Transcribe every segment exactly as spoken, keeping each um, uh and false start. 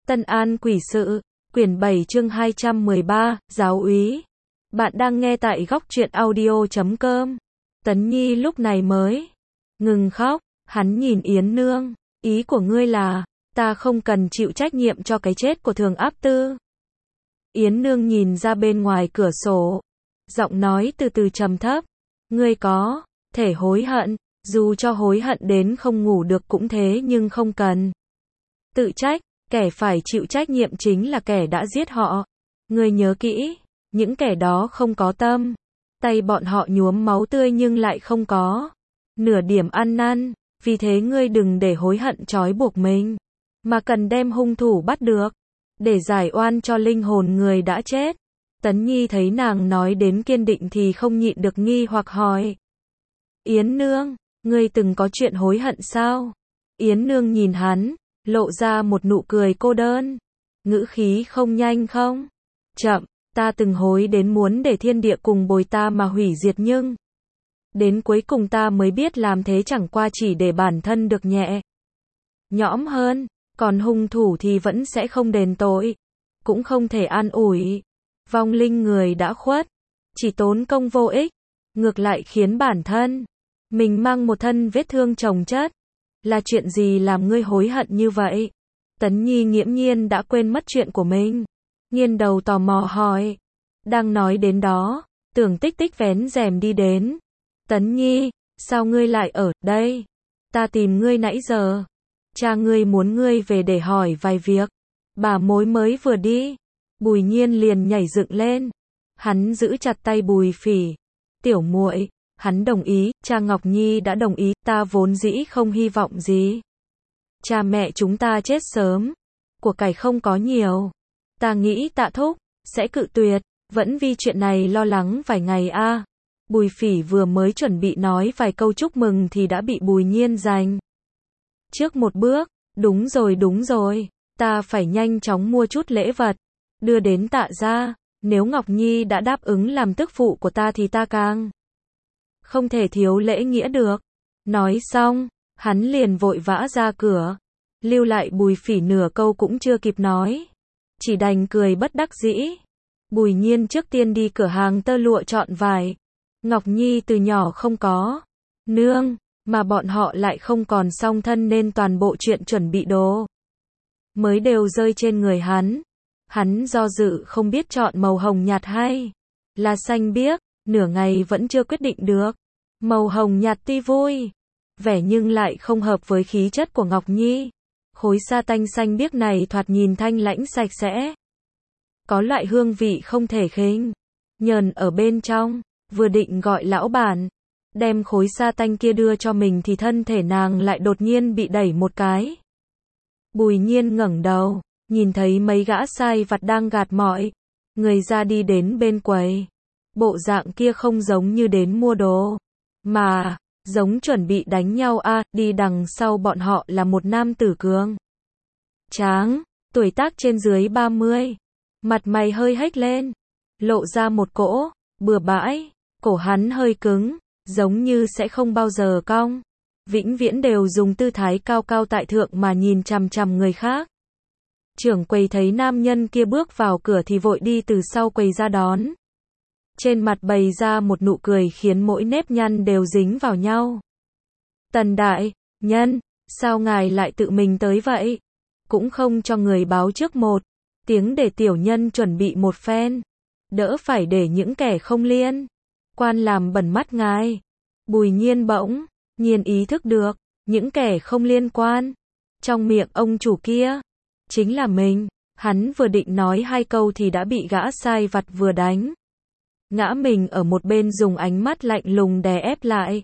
Tân An Quỷ Sự, quyển bảy chương hai trăm mười ba, Giáo úy. Bạn đang nghe tại góc truyện audio chấm com. Tấn Nhi lúc này mới ngừng khóc, hắn nhìn Yến Nương, ý của ngươi là, ta không cần chịu trách nhiệm cho cái chết của Thường Áp Tư. Yến Nương nhìn ra bên ngoài cửa sổ, giọng nói từ từ trầm thấp, ngươi có thể hối hận, dù cho hối hận đến không ngủ được cũng thế nhưng không cần tự trách, kẻ phải chịu trách nhiệm chính là kẻ đã giết họ. Ngươi nhớ kỹ, những kẻ đó không có tâm, tay bọn họ nhuốm máu tươi nhưng lại không có nửa điểm ăn năn, vì thế ngươi đừng để hối hận trói buộc mình, mà cần đem hung thủ bắt được, để giải oan cho linh hồn người đã chết. Tấn Nhi thấy nàng nói đến kiên định thì không nhịn được nghi hoặc hỏi. Yến Nương, ngươi từng có chuyện hối hận sao? Yến Nương nhìn hắn, lộ ra một nụ cười cô đơn. Ngữ khí không nhanh không chậm, ta từng hối đến muốn để thiên địa cùng bồi ta mà hủy diệt nhưng đến cuối cùng ta mới biết làm thế chẳng qua chỉ để bản thân được nhẹ nhõm hơn, còn hung thủ thì vẫn sẽ không đền tội, cũng không thể an ủi. Vong linh người đã khuất, chỉ tốn công vô ích, ngược lại khiến bản thân mình mang một thân vết thương chồng chất. Là chuyện gì làm ngươi hối hận như vậy? Tấn Nhi nghiễm nhiên đã quên mất chuyện của mình, nghiêng đầu tò mò hỏi. Đang nói đến đó, Tưởng Tích Tích vén rèm đi đến. Tấn Nhi, sao ngươi lại ở đây? Ta tìm ngươi nãy giờ. Cha ngươi muốn ngươi về để hỏi vài việc. Bà mối mới vừa đi. Bùi Nhiên liền nhảy dựng lên. Hắn giữ chặt tay Bùi Phỉ. Tiểu muội, hắn đồng ý, cha Ngọc Nhi đã đồng ý, ta vốn dĩ không hy vọng gì. Cha mẹ chúng ta chết sớm, của cải không có nhiều. Ta nghĩ Tạ thúc sẽ cự tuyệt, vẫn vì chuyện này lo lắng vài ngày a. À. Bùi Phỉ vừa mới chuẩn bị nói vài câu chúc mừng thì đã bị Bùi Nhiên giành trước một bước. Đúng rồi đúng rồi, ta phải nhanh chóng mua chút lễ vật, đưa đến Tạ gia. Nếu Ngọc Nhi đã đáp ứng làm tức phụ của ta thì ta càng không thể thiếu lễ nghĩa được. Nói xong, hắn liền vội vã ra cửa, lưu lại Bùi Phỉ nửa câu cũng chưa kịp nói, chỉ đành cười bất đắc dĩ. Bùi Nhiên trước tiên đi cửa hàng tơ lụa chọn vải. Ngọc Nhi từ nhỏ không có nương, mà bọn họ lại không còn song thân nên toàn bộ chuyện chuẩn bị đồ mới đều rơi trên người hắn. Hắn do dự không biết chọn màu hồng nhạt hay là xanh biếc, nửa ngày vẫn chưa quyết định được. Màu hồng nhạt tuy vui vẻ nhưng lại không hợp với khí chất của Ngọc Nhi. Khối sa tanh xanh biếc này thoạt nhìn thanh lãnh sạch sẽ, có loại hương vị không thể khinh nhờn ở bên trong. Vừa định gọi lão bản đem khối sa tanh kia đưa cho mình thì thân thể nàng lại đột nhiên bị đẩy một cái. Bùi Nhiên ngẩng đầu, nhìn thấy mấy gã sai vặt đang gạt mọi người ra đi đến bên quầy. Bộ dạng kia không giống như đến mua đồ, mà giống chuẩn bị đánh nhau a. À, đi đằng sau bọn họ là một nam tử cường tráng, tuổi tác trên dưới ba mươi, mặt mày hơi hếch lên, lộ ra một cỗ bừa bãi, cổ hắn hơi cứng, giống như sẽ không bao giờ cong, vĩnh viễn đều dùng tư thái cao cao tại thượng mà nhìn chằm chằm người khác. Trưởng quầy thấy nam nhân kia bước vào cửa thì vội đi từ sau quầy ra đón. Trên mặt bày ra một nụ cười khiến mỗi nếp nhăn đều dính vào nhau. Tần đại nhân, sao ngài lại tự mình tới vậy? Cũng không cho người báo trước một tiếng để tiểu nhân chuẩn bị một phen, đỡ phải để những kẻ không liên quan làm bẩn mắt ngài. Bùi Nhiên bỗng nhiên ý thức được, những kẻ không liên quan trong miệng ông chủ kia chính là mình. Hắn vừa định nói hai câu thì đã bị gã sai vặt vừa đánh ngã mình ở một bên, dùng ánh mắt lạnh lùng đè ép lại.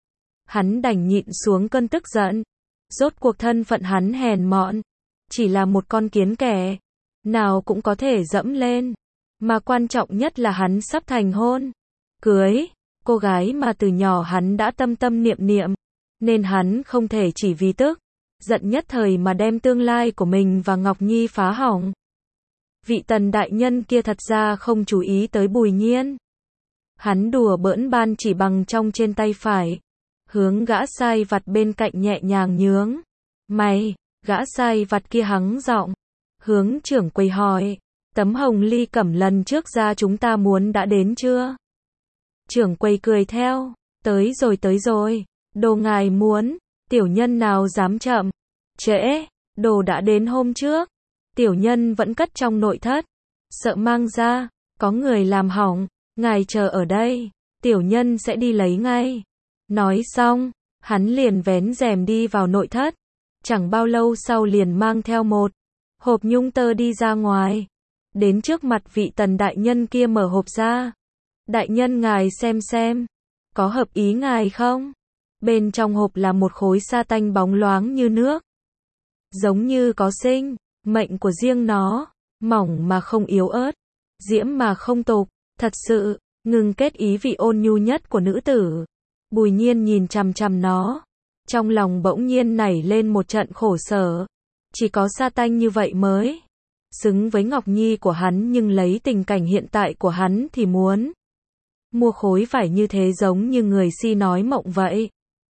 Hắn đành nhịn xuống cơn tức giận. Rốt cuộc thân phận hắn hèn mọn, chỉ là một con kiến kẻ nào cũng có thể dẫm lên. Mà quan trọng nhất là hắn sắp thành hôn cưới cô gái mà từ nhỏ hắn đã tâm tâm niệm niệm, nên hắn không thể chỉ vì tức giận nhất thời mà đem tương lai của mình và Ngọc Nhi phá hỏng. Vị Tần đại nhân kia thật ra không chú ý tới Bùi Nhiên. Hắn đùa bỡn ban chỉ bằng trong trên tay phải, hướng gã sai vặt bên cạnh nhẹ nhàng nhướng mày. Gã sai vặt kia hắng giọng, hướng trưởng quầy hỏi, tấm hồng ly cẩm lần trước ra chúng ta muốn đã đến chưa? Trưởng quầy cười theo, tới rồi tới rồi, đồ ngài muốn, tiểu nhân nào dám chậm, trễ, đồ đã đến hôm trước, tiểu nhân vẫn cất trong nội thất, sợ mang ra, có người làm hỏng, ngài chờ ở đây, tiểu nhân sẽ đi lấy ngay. Nói xong, hắn liền vén rèm đi vào nội thất, chẳng bao lâu sau liền mang theo một hộp nhung tơ đi ra ngoài, đến trước mặt vị Tần đại nhân kia mở hộp ra. Đại nhân ngài xem xem, có hợp ý ngài không? Bên trong hộp là một khối sa tanh bóng loáng như nước, giống như có sinh mệnh của riêng nó, mỏng mà không yếu ớt, diễm mà không tục, thật sự ngừng kết ý vị ôn nhu nhất của nữ tử. Bùi Nhiên nhìn chằm chằm nó, trong lòng bỗng nhiên nảy lên một trận khổ sở, chỉ có sa tanh như vậy mới xứng với Ngọc Nhi của hắn, nhưng lấy tình cảnh hiện tại của hắn thì muốn mua khối vải như thế giống như người si nói mộng vậy.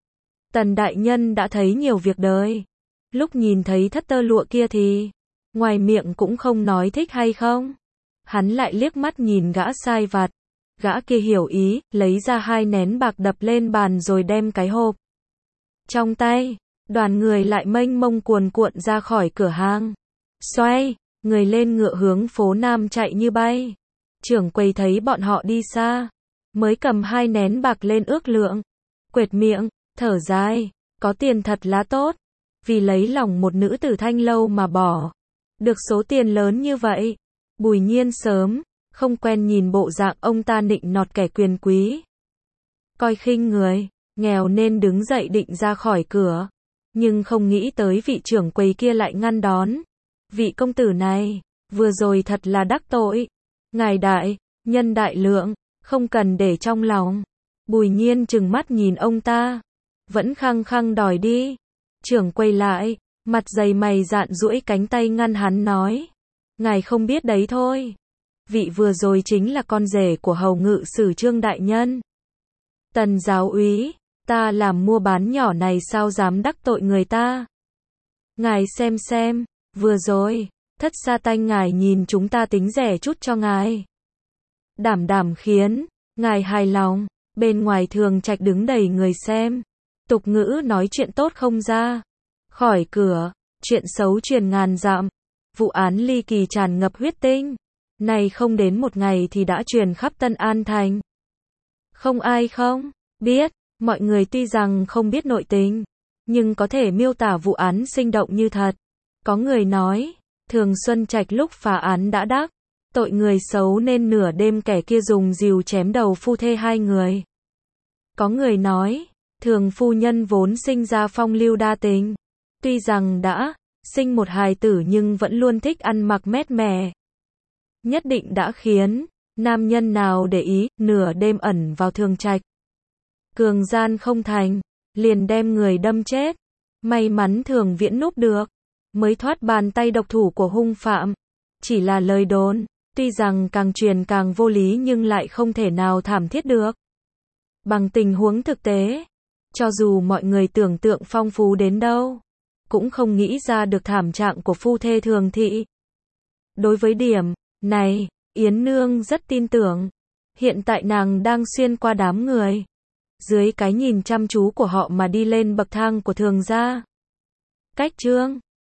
Tần đại nhân đã thấy nhiều việc đời, lúc nhìn thấy thất tơ lụa kia thì ngoài miệng cũng không nói thích hay không. Hắn lại liếc mắt nhìn gã sai vặt, gã kia hiểu ý, lấy ra hai nén bạc đập lên bàn rồi đem cái hộp trong tay. Đoàn người lại mênh mông cuồn cuộn ra khỏi cửa hàng, xoay người lên ngựa hướng phố Nam chạy như bay. Trưởng quầy thấy bọn họ đi xa, mới cầm hai nén bạc lên ước lượng, quệt miệng, thở dài, có tiền thật là tốt, vì lấy lòng một nữ tử thanh lâu mà bỏ được số tiền lớn như vậy. Bùi Nhiên sớm không quen nhìn bộ dạng ông ta nịnh nọt kẻ quyền quý, coi khinh người nghèo nên đứng dậy định ra khỏi cửa, nhưng không nghĩ tới vị trưởng quầy kia lại ngăn đón. Vị công tử này, vừa rồi thật là đắc tội. Ngài đại nhân đại lượng, không cần để trong lòng. Bùi Nhiên trừng mắt nhìn ông ta, vẫn khăng khăng đòi đi. Trưởng quầy lại, mặt dày mày dạn duỗi cánh tay ngăn hắn nói, ngài không biết đấy thôi. Vị vừa rồi chính là con rể của hầu ngự sử Trương đại nhân. Tần giáo úy, ta làm mua bán nhỏ này sao dám đắc tội người ta. Ngài xem xem, vừa rồi, thất sa tanh ngài nhìn chúng ta tính rẻ chút cho ngài. Đảm đảm khiến ngài hài lòng. Bên ngoài thường trạch đứng đầy người xem, tục ngữ nói chuyện tốt không ra khỏi cửa, chuyện xấu truyền ngàn dặm. Vụ án ly kỳ tràn ngập huyết tinh, này không đến một ngày thì đã truyền khắp Tân An thành. Không ai không biết, mọi người tuy rằng không biết nội tình, nhưng có thể miêu tả vụ án sinh động như thật. Có người nói, Thường Xuân Trạch lúc phá án đã đắc tội người xấu nên nửa đêm kẻ kia dùng rìu chém đầu phu thê hai người. Có người nói, Thường phu nhân vốn sinh ra phong lưu đa tình, tuy rằng đã sinh một hài tử nhưng vẫn luôn thích ăn mặc mét mè. Nhất định đã khiến nam nhân nào để ý, nửa đêm ẩn vào Thường Trạch. Cường gian không thành, liền đem người đâm chết. May mắn Thường Viễn núp được, mới thoát bàn tay độc thủ của hung phạm. Chỉ là lời đồn, tuy rằng càng truyền càng vô lý nhưng lại không thể nào thảm thiết được. Bằng tình huống thực tế, cho dù mọi người tưởng tượng phong phú đến đâu, cũng không nghĩ ra được thảm trạng của phu thê Thường thị. Đối với điểm này, Yến Nương rất tin tưởng. Hiện tại nàng đang xuyên qua đám người, dưới cái nhìn chăm chú của họ mà đi lên bậc thang của Thường gia. Cách Trương